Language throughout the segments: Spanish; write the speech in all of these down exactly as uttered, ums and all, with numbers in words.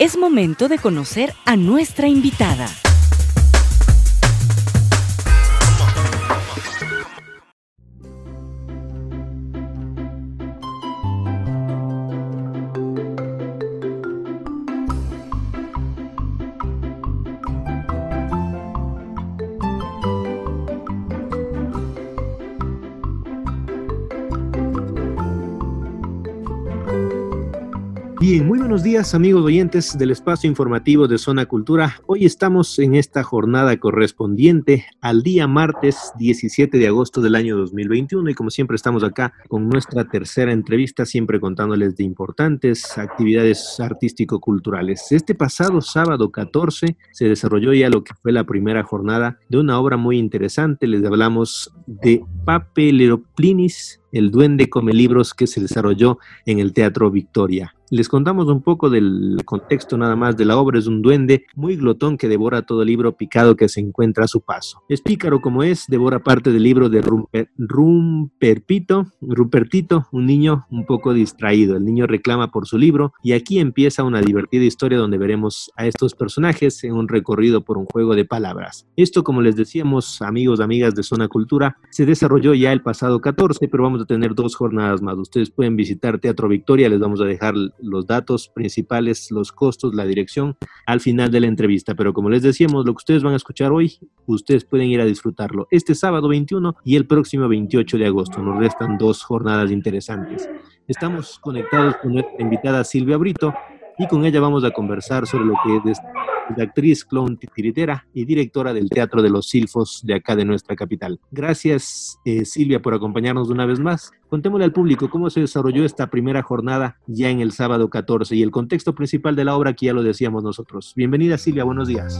Es momento de conocer a nuestra invitada. Bien, muy buenos días amigos oyentes del espacio informativo de Zona Cultura. Hoy estamos en esta jornada correspondiente al día martes diecisiete de agosto del año dos mil veintiuno y como siempre estamos acá con nuestra tercera entrevista, siempre contándoles de importantes actividades artístico-culturales. Este pasado sábado catorce se desarrolló ya lo que fue la primera jornada de una obra muy interesante. Les hablamos de Papeleroplinis, el duende come libros, que se desarrolló en el Teatro Victoria. Les contamos un poco del contexto nada más de la obra. Es un duende muy glotón que devora todo libro picado que se encuentra a su paso. Es pícaro como es, devora parte del libro de Rumper, Rumperpito, Rupertito, un niño un poco distraído. El niño reclama por su libro y aquí empieza una divertida historia donde veremos a estos personajes en un recorrido por un juego de palabras. Esto, como les decíamos, amigos, amigas de Zona Cultura, se desarrolló ya el pasado catorce, pero vamos a tener dos jornadas más. Ustedes pueden visitar Teatro Victoria, les vamos a dejar los datos principales, los costos, la dirección al final de la entrevista, pero como les decíamos, lo que ustedes van a escuchar hoy, ustedes pueden ir a disfrutarlo este sábado veintiuno y el próximo veintiocho de agosto. Nos restan dos jornadas interesantes. Estamos conectados con nuestra invitada Silvia Brito y con ella vamos a conversar sobre lo que es la actriz, clown, titiritera y directora del Teatro de los Silfos de acá de nuestra capital. Gracias, eh, Silvia, por acompañarnos una vez más. Contémosle al público cómo se desarrolló esta primera jornada ya en el sábado catorce y el contexto principal de la obra, que ya lo decíamos nosotros. Bienvenida, Silvia, buenos días.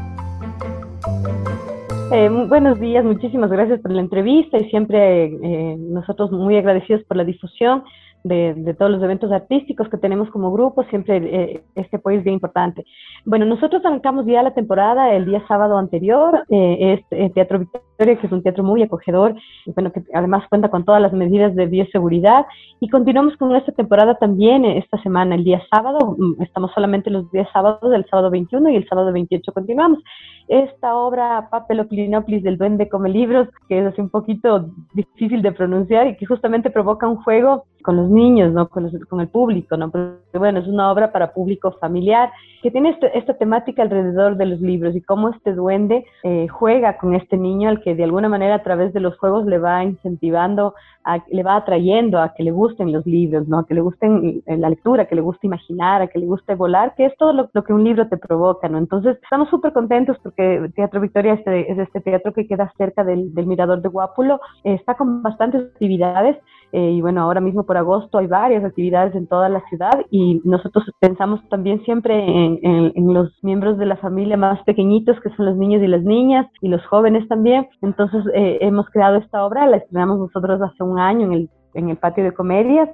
Eh, buenos días, muchísimas gracias por la entrevista y siempre eh, nosotros muy agradecidos por la difusión De, de todos los eventos artísticos que tenemos como grupo, siempre eh, este apoyo es bien importante. Bueno, nosotros arrancamos ya la temporada el día sábado anterior, eh, es eh, Teatro Victoria, que es un teatro muy acogedor, bueno, que además cuenta con todas las medidas de bioseguridad, y continuamos con esta temporada también esta semana, el día sábado, estamos solamente los días sábados, el sábado veintiuno y el sábado veintiocho continuamos. Esta obra, Papeleroplinis del duende come libros, que es así un poquito difícil de pronunciar y que justamente provoca un juego con los niños, ¿no? Con, los, con el público, ¿no? Pero bueno, es una obra para público familiar que tiene este, esta temática alrededor de los libros y cómo este duende eh, juega con este niño al que de alguna manera a través de los juegos le va incentivando, a, le va atrayendo a que le gusten los libros, ¿no? A que le gusten la lectura, que le guste imaginar, a que le guste volar, que es todo lo, lo que un libro te provoca, ¿no? Entonces estamos súper contentos porque Teatro Victoria este, es este teatro que queda cerca del, del Mirador de Guápulo, eh, está con bastantes actividades. Eh, y bueno, ahora mismo por agosto hay varias actividades en toda la ciudad y nosotros pensamos también siempre en, en, en los miembros de la familia más pequeñitos, que son los niños y las niñas, y los jóvenes también. Entonces eh, hemos creado esta obra, la estrenamos nosotros hace un año en el, en el patio de comedias.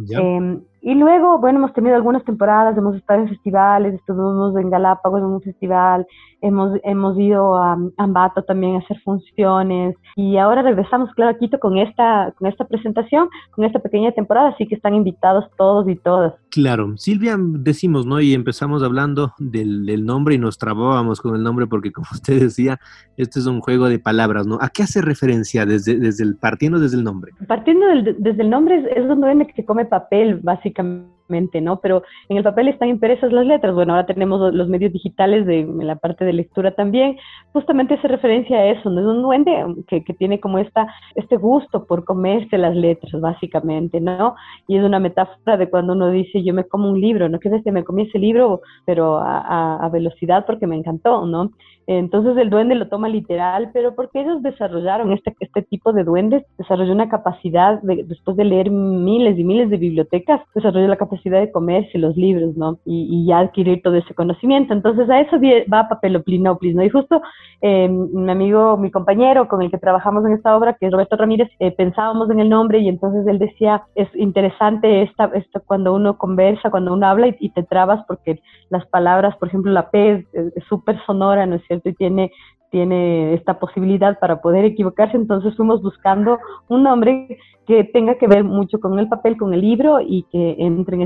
Eh, y luego, bueno, hemos tenido algunas temporadas, hemos estado en festivales, estuvimos en Galápagos en un festival, hemos, hemos ido a Ambato también a hacer funciones y ahora regresamos, claro, a Quito con esta, con esta presentación, con esta pequeña temporada, así que están invitados todos y todas. Claro, Silvia, decimos, ¿no? Y empezamos hablando del, del nombre y nos trabábamos con el nombre porque, como usted decía, este es un juego de palabras, ¿no? ¿A qué hace referencia desde, desde el, partiendo desde el nombre? Partiendo del, desde el nombre es, es un duende que come papel, básicamente, ¿no? Pero en el papel están impresas las letras. Bueno, ahora tenemos los medios digitales de en la parte de lectura también. Justamente hace referencia a eso, ¿no? Es un duende que, que tiene como esta, este gusto por comerse las letras, básicamente, ¿no? Y es una metáfora de cuando uno dice, yo me como un libro, ¿no? Que es que me comí ese libro, pero a, a, a velocidad porque me encantó, ¿no? Entonces el duende lo toma literal, pero porque ellos desarrollaron este, este tipo de duendes, desarrolló una capacidad, de, después de leer miles y miles de bibliotecas, desarrolló la capacidad de comerse los libros, ¿no? Y, y ya adquirir todo ese conocimiento. Entonces a eso va Papeleroplinis, ¿no? Y justo eh, mi amigo, mi compañero con el que trabajamos en esta obra, que es Roberto Ramírez, eh, pensábamos en el nombre y entonces él decía, es interesante esta, esto cuando uno conversa, cuando uno habla y, y te trabas porque las palabras, por ejemplo, la P es súper sonora, ¿no es cierto? Y tiene, tiene esta posibilidad para poder equivocarse, entonces fuimos buscando un nombre que tenga que ver mucho con el papel, con el libro y que entre en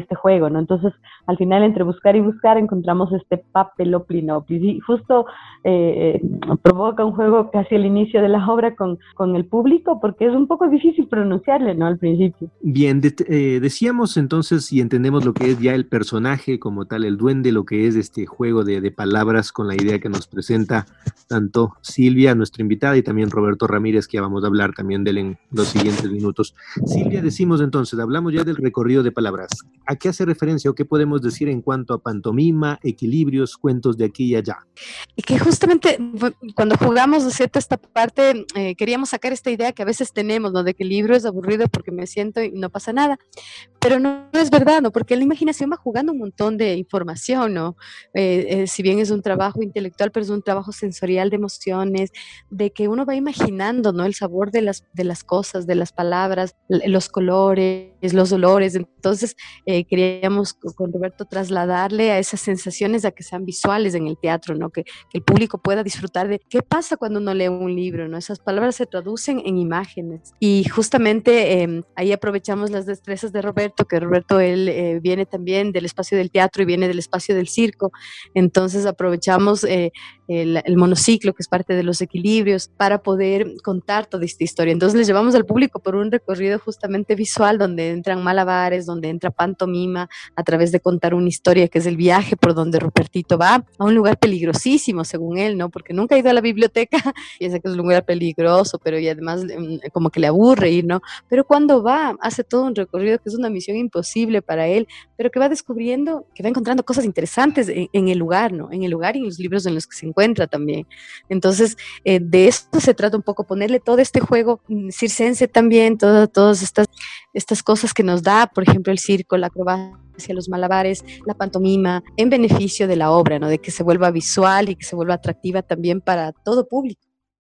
este juego, ¿no? Entonces, al final, entre buscar y buscar, encontramos este Papeloplinoplis, y justo eh, provoca un juego casi al inicio de la obra con, con el público, porque es un poco difícil pronunciarle, ¿no? Al principio. Bien, de, eh, decíamos entonces y entendemos lo que es ya el personaje como tal, el duende, lo que es este juego de, de palabras con la idea que nos presenta tanto Silvia, nuestra invitada, y también Roberto Ramírez, que ya vamos a hablar también de él en los siguientes minutos. Silvia, decimos entonces, hablamos ya del recorrido de palabras. ¿A qué hace referencia o qué podemos decir en cuanto a pantomima, equilibrios, cuentos de aquí y allá? Y que justamente cuando jugamos, ¿no es cierto?, esta parte, eh, queríamos sacar esta idea que a veces tenemos, ¿no?, de que el libro es aburrido porque me siento y no pasa nada, pero no, no es verdad, ¿no?, porque la imaginación va jugando un montón de información, ¿no? Eh, eh, si bien es un trabajo intelectual, pero es un trabajo sensorial de emociones, de que uno va imaginando, ¿no?, el sabor de las, de las cosas, de las palabras, los colores, los olores. Entonces eh, queríamos con Roberto trasladarle a esas sensaciones a que sean visuales en el teatro, ¿no?, que, que el público pueda disfrutar de qué pasa cuando uno lee un libro, ¿no? Esas palabras se traducen en imágenes, y justamente eh, ahí aprovechamos las destrezas de Roberto, que Roberto él eh, viene también del espacio del teatro y viene del espacio del circo. Entonces aprovechamos eh, el, el monociclo, que es parte de los equilibrios, para poder contar toda esta historia. Entonces les llevamos al público por un recorrido justamente visual, donde entran malabares, donde entra pantomima, a través de contar una historia, que es el viaje por donde Robertito va a un lugar peligrosísimo, según él, ¿no? Porque nunca ha ido a la biblioteca, piensa que es un lugar peligroso, pero y además como que le aburre ir, ¿no? Pero cuando va, hace todo un recorrido que es una misión imposible para él, pero que va descubriendo, que va encontrando cosas interesantes en, en el lugar, ¿no? En el lugar y en los libros en los que se encuentra también. Entonces, eh, de eso se trata un poco, ponerle todo este juego circense también, todo, todas estas, estas cosas que nos da, por ejemplo, el circo, la acrobacia, los malabares, la pantomima, en beneficio de la obra, ¿no? De que se vuelva visual y que se vuelva atractiva también para todo público.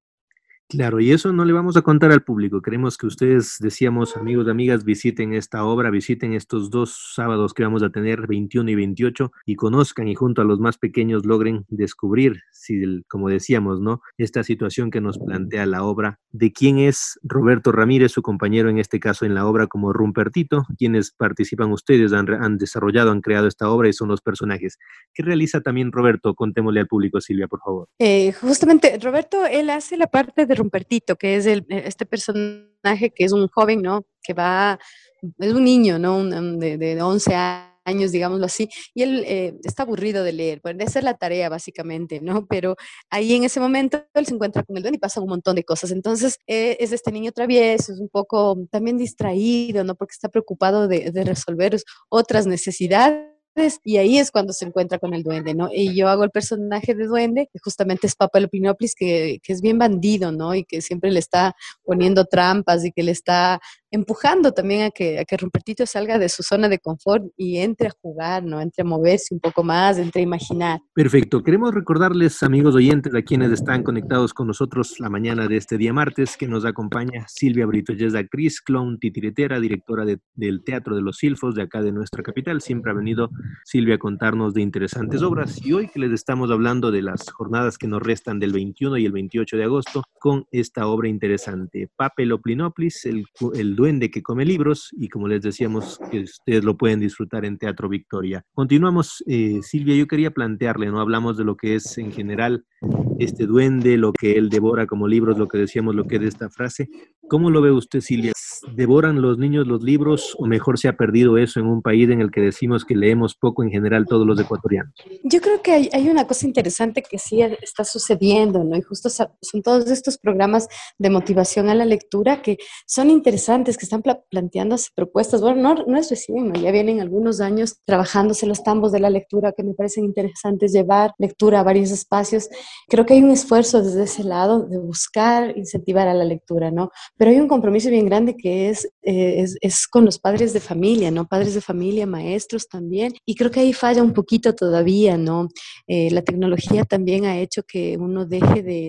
Claro, y eso no le vamos a contar al público. Queremos que ustedes, decíamos, amigos y amigas, visiten esta obra, visiten estos dos sábados que vamos a tener, veintiuno y veintiocho, y conozcan, y junto a los más pequeños logren descubrir, si el, como decíamos, ¿no?, esta situación que nos plantea la obra, de quién es Roberto Ramírez, su compañero en este caso en la obra como Rumpertito, quienes participan ustedes, han, han desarrollado, han creado esta obra y son los personajes. ¿Qué realiza también Roberto? Contémosle al público, Silvia, por favor. Eh, justamente, Roberto, él hace la parte de Rumpertito, que es el, este personaje que es un joven, ¿no?, que va, es un niño, ¿no?, un, de, de once años, digámoslo así, y él eh, está aburrido de leer, puede hacer la tarea básicamente, ¿no? Pero ahí en ese momento él se encuentra con el duende y pasa un montón de cosas. Entonces eh, es este niño travieso, es un poco también distraído, ¿no?, porque está preocupado de, de resolver otras necesidades. Y ahí es cuando se encuentra con el duende, ¿no? Y yo hago el personaje de duende, que justamente es Papeloplinoplis, que, que es bien bandido, ¿no? Y que siempre le está poniendo trampas y que le está empujando también a que, a que Rumpertito salga de su zona de confort y entre a jugar, ¿no? Entre a moverse un poco más, entre a imaginar. Perfecto. Queremos recordarles, amigos oyentes, a quienes están conectados con nosotros la mañana de este día martes, que nos acompaña Silvia Brito. Ella es actriz, clown, titiritera, directora de, del Teatro de los Silfos de acá de nuestra capital. Siempre ha venido Silvia a contarnos de interesantes obras, y hoy que les estamos hablando de las jornadas que nos restan del veintiuno y el veintiocho de agosto con esta obra interesante, Papeloplinoplis, el, el duende que come libros, y como les decíamos, que ustedes lo pueden disfrutar en Teatro Victoria. Continuamos, eh, Silvia, yo quería plantearle, ¿no? Hablamos de lo que es en general este duende, lo que él devora como libros, lo que decíamos, lo que es de esta frase. ¿Cómo lo ve usted, Silvia? ¿Devoran los niños los libros o mejor se ha perdido eso en un país en el que decimos que leemos poco en general todos los ecuatorianos? Yo creo que hay, hay una cosa interesante que sí está sucediendo, ¿no? Y justo son todos estos programas de motivación a la lectura que son interesantes, que están pla planteándose propuestas. Bueno, no, no es recién, ¿no? Ya vienen algunos años trabajándose los tambos de la lectura que me parecen interesantes, llevar lectura a varios espacios. Creo que hay un esfuerzo desde ese lado de buscar incentivar a la lectura, ¿no? Pero hay un compromiso bien grande que es, eh, es, es con los padres de familia, ¿no? Padres de familia, maestros también. Y creo que ahí falla un poquito todavía, ¿no? Eh, la tecnología también ha hecho que uno deje de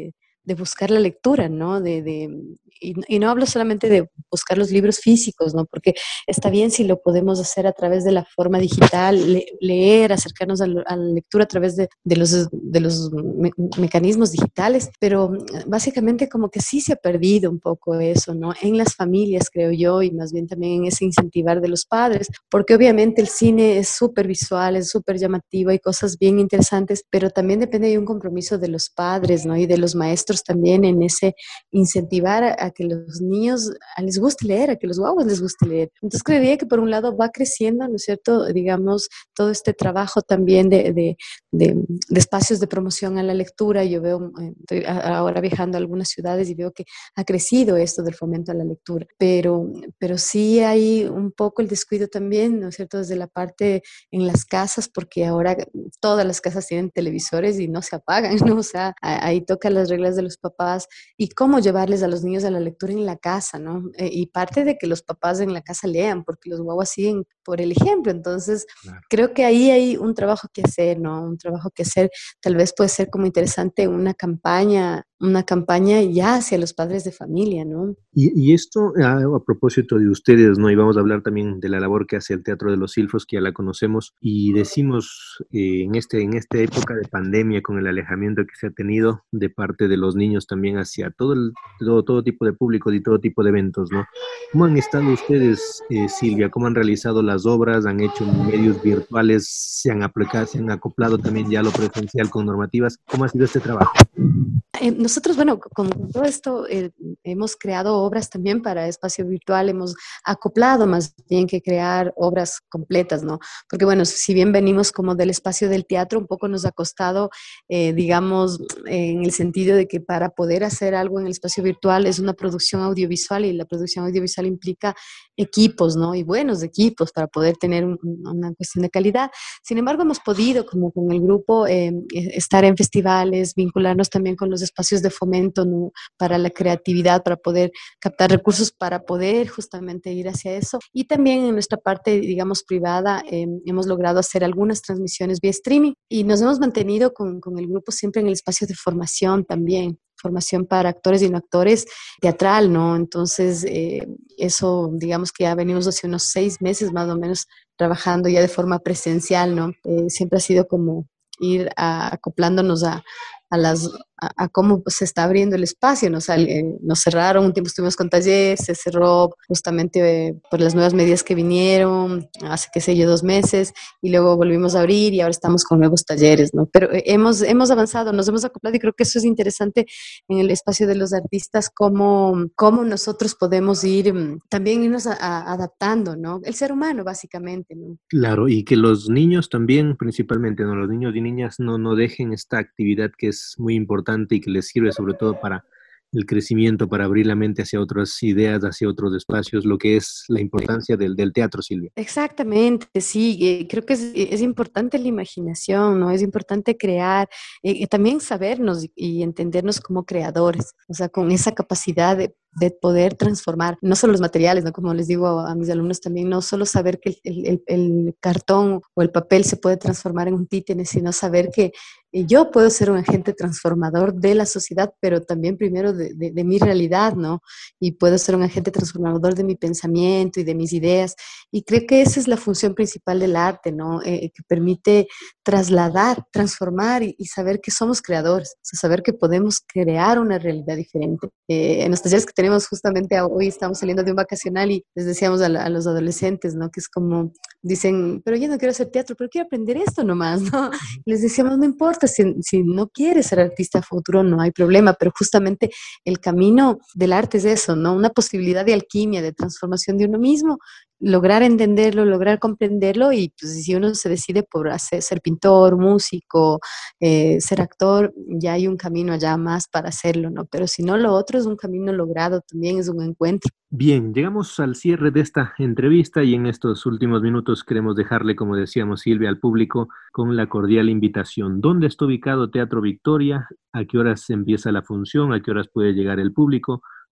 de buscar la lectura, ¿no? De, de, y, y no hablo solamente de buscar los libros físicos, ¿no? Porque está bien si lo podemos hacer a través de la forma digital, le, leer, acercarnos a, lo, a, la lectura a través de, de los, de los me, mecanismos digitales, pero básicamente como que sí se ha perdido un poco eso, ¿no? En las familias, creo yo, y más bien también en ese incentivar de los padres, porque obviamente el cine es súper visual, es súper llamativo, hay cosas bien interesantes, pero también depende de un compromiso de los padres, ¿no? Y de los maestros también en ese incentivar a, a que los niños a les guste leer, a que los guaguas les guste leer. Entonces creería que por un lado va creciendo, ¿no es cierto? Digamos, todo este trabajo también de, de, de, de espacios de promoción a la lectura. Yo veo, estoy ahora viajando a algunas ciudades y veo que ha crecido esto del fomento a la lectura, pero, pero sí hay un poco el descuido también, ¿no es cierto? Desde la parte en las casas, porque ahora todas las casas tienen televisores y no se apagan, ¿no? O sea, ahí tocan las reglas de los papás y cómo llevarles a los niños a la lectura en la casa, ¿no? Eh, y parte de que los papás en la casa lean, porque los guaguas siguen por el ejemplo. Entonces, claro, creo que ahí hay un trabajo que hacer, ¿no? Un trabajo que hacer, tal vez puede ser como interesante una campaña, una campaña ya hacia los padres de familia, ¿no? Y, y esto, a, a propósito de ustedes, ¿no? Y vamos a hablar también de la labor que hace el Teatro de los Silfos, que ya la conocemos, y decimos eh, en, este, en esta época de pandemia, con el alejamiento que se ha tenido de parte de los niños también hacia todo, el, todo, todo tipo de público y todo tipo de eventos, ¿no? ¿Cómo han estado ustedes, eh, Silvia? ¿Cómo han realizado las obras? ¿Han hecho medios virtuales? ¿Se han aplicado, se han acoplado también ya a lo presencial con normativas? ¿Cómo ha sido este trabajo? Eh, nosotros, bueno, con todo esto eh, hemos creado obras también para espacio virtual, hemos acoplado más bien que crear obras completas, ¿no? Porque bueno, si bien venimos como del espacio del teatro, un poco nos ha costado, eh, digamos, en el sentido de que para poder hacer algo en el espacio virtual es una producción audiovisual y la producción audiovisual implica equipos, ¿no? Y buenos equipos para poder tener un, una cuestión de calidad. Sin embargo, hemos podido, como con el grupo, eh, estar en festivales, vincularnos también con los espacios de fomento, ¿no? Para la creatividad, para poder captar recursos, para poder justamente ir hacia eso. Y también en nuestra parte, digamos, privada, eh, hemos logrado hacer algunas transmisiones vía streaming y nos hemos mantenido con, con el grupo siempre en el espacio de formación también. Formación para actores y no actores teatral, ¿no? Entonces, eh, eso, digamos que ya venimos hace unos seis meses más o menos trabajando ya de forma presencial, ¿no? Eh, siempre ha sido como ir a, acoplándonos a, a las a, a cómo se está abriendo el espacio, ¿no? O sea, eh, nos cerraron, un tiempo estuvimos con taller, se cerró justamente eh, por las nuevas medidas que vinieron, hace, qué sé yo, dos meses, y luego volvimos a abrir y ahora estamos con nuevos talleres, ¿no? Pero eh, hemos, hemos avanzado, nos hemos acoplado y creo que eso es interesante en el espacio de los artistas, cómo, cómo nosotros podemos ir, también irnos a, a, adaptando, ¿no? El ser humano, básicamente, ¿no? Claro, y que los niños también, principalmente, ¿no? Los niños y niñas no, no dejen esta actividad que es muy importante y que les sirve sobre todo para el crecimiento, para abrir la mente hacia otras ideas, hacia otros espacios, lo que es la importancia del, del teatro, Silvia. Exactamente, sí, eh, creo que es, es importante la imaginación, ¿no? Es importante crear, eh, también sabernos y, y entendernos como creadores, o sea, con esa capacidad de de poder transformar, no solo los materiales, ¿no? Como les digo a, a mis alumnos también, no solo saber que el, el, el cartón o el papel se puede transformar en un títere, sino saber que yo puedo ser un agente transformador de la sociedad, pero también primero de, de, de mi realidad, ¿no? Y puedo ser un agente transformador de mi pensamiento y de mis ideas. Y creo que esa es la función principal del arte, ¿no? Eh, que permite trasladar, transformar y, y saber que somos creadores, o sea, saber que podemos crear una realidad diferente. Eh, en los talleres que tenemos justamente hoy estamos saliendo de un vacacional y les decíamos a, la, a los adolescentes, ¿no? Que es como, dicen, pero yo no quiero hacer teatro, pero quiero aprender esto nomás, ¿no? Les decíamos, no importa, si, si no quieres ser artista a futuro, no hay problema, pero justamente el camino del arte es eso, ¿no? Una posibilidad de alquimia, de transformación de uno mismo, lograr entenderlo, lograr comprenderlo y pues, si uno se decide por hacer, ser pintor, músico, eh, ser actor, ya hay un camino allá más para hacerlo, ¿no? Pero si no, lo otro es un camino logrado, también es un encuentro. Bien, llegamos al cierre de esta entrevista y en estos últimos minutos queremos dejarle, como decíamos Silvia, al público con la cordial invitación. ¿Dónde está ubicado Teatro Victoria? ¿A qué horas empieza la función? ¿A qué horas puede llegar el público?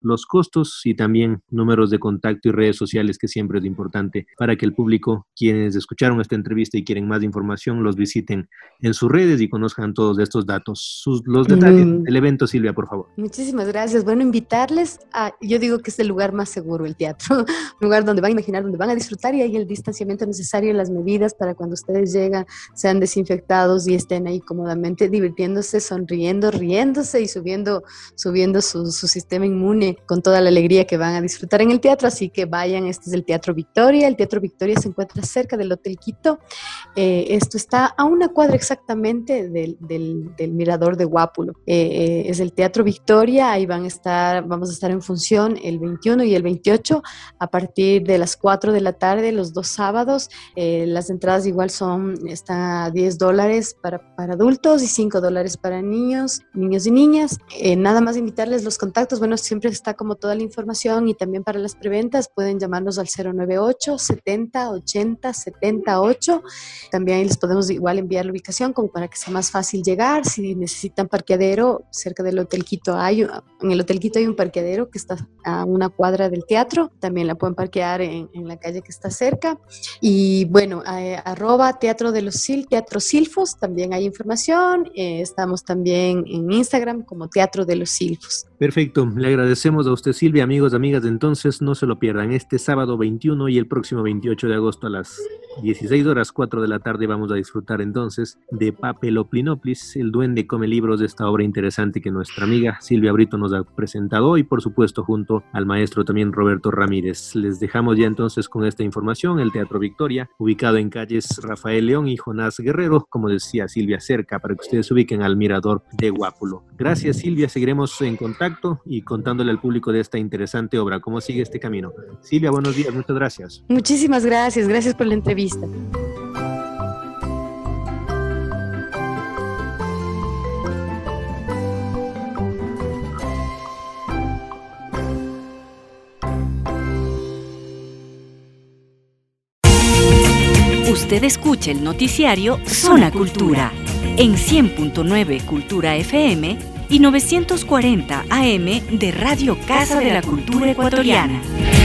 los costos y también números de contacto y redes sociales, que siempre es importante para que el público, quienes escucharon esta entrevista y quieren más información, los visiten en sus redes y conozcan todos estos datos. Sus, los detalles mm. del evento, Silvia, por favor. Muchísimas gracias. Bueno, invitarles a, yo digo que es el lugar más seguro, el teatro, un lugar donde van a imaginar, donde van a disfrutar, y hay el distanciamiento necesario y las medidas para cuando ustedes llegan sean desinfectados y estén ahí cómodamente divirtiéndose, sonriendo, riéndose y subiendo, subiendo su, su sistema inmune con toda la alegría que van a disfrutar en el teatro. Así que vayan, este es el Teatro Victoria. El Teatro Victoria se encuentra cerca del Hotel Quito. Eh, esto está a una cuadra exactamente del, del, del mirador de Guápulo. Eh, eh, es el Teatro Victoria. Ahí van a estar, vamos a estar en función el veintiuno y el veintiocho a partir de las cuatro de la tarde, los dos sábados. Eh, las entradas igual son, está a diez dólares para, para adultos y cinco dólares para niños, niños y niñas. Eh, nada más invitarles los contactos. Bueno, siempre está como toda la información, y también para las preventas pueden llamarnos al cero nueve ocho, setenta, ochenta, setenta ocho. También ahí les podemos igual enviar la ubicación como para que sea más fácil llegar. Si necesitan parqueadero, cerca del Hotel Quito hay, en el Hotel Quito hay un parqueadero que está a una cuadra del teatro. También la pueden parquear en, en la calle que está cerca. Y bueno, eh, arroba Teatro de los Sil, Teatro Silfos, también hay información. Eh, estamos también en Instagram como Teatro de los Silfos. Perfecto, le agradecemos a usted, Silvia. Amigos, amigas, entonces no se lo pierdan. Este sábado veintiuno y el próximo veintiocho de agosto a las dieciséis horas, cuatro de la tarde, vamos a disfrutar entonces de Papeloplinoplis, el duende come libros, de esta obra interesante que nuestra amiga Silvia Brito nos ha presentado hoy, por supuesto junto al maestro también Roberto Ramírez. Les dejamos ya entonces con esta información. El Teatro Victoria, ubicado en calles Rafael León y Jonás Guerrero, como decía Silvia, cerca, para que ustedes se ubiquen al mirador de Guápulo. Gracias, Silvia, seguiremos en contacto y contándole al público de esta interesante obra. ¿Cómo sigue este camino? Silvia, buenos días, muchas gracias. Muchísimas gracias, gracias por la entrevista. Usted escucha el noticiario Zona Cultura en cien punto nueve Cultura F M y novecientos cuarenta A M de Radio Casa de la Cultura Ecuatoriana.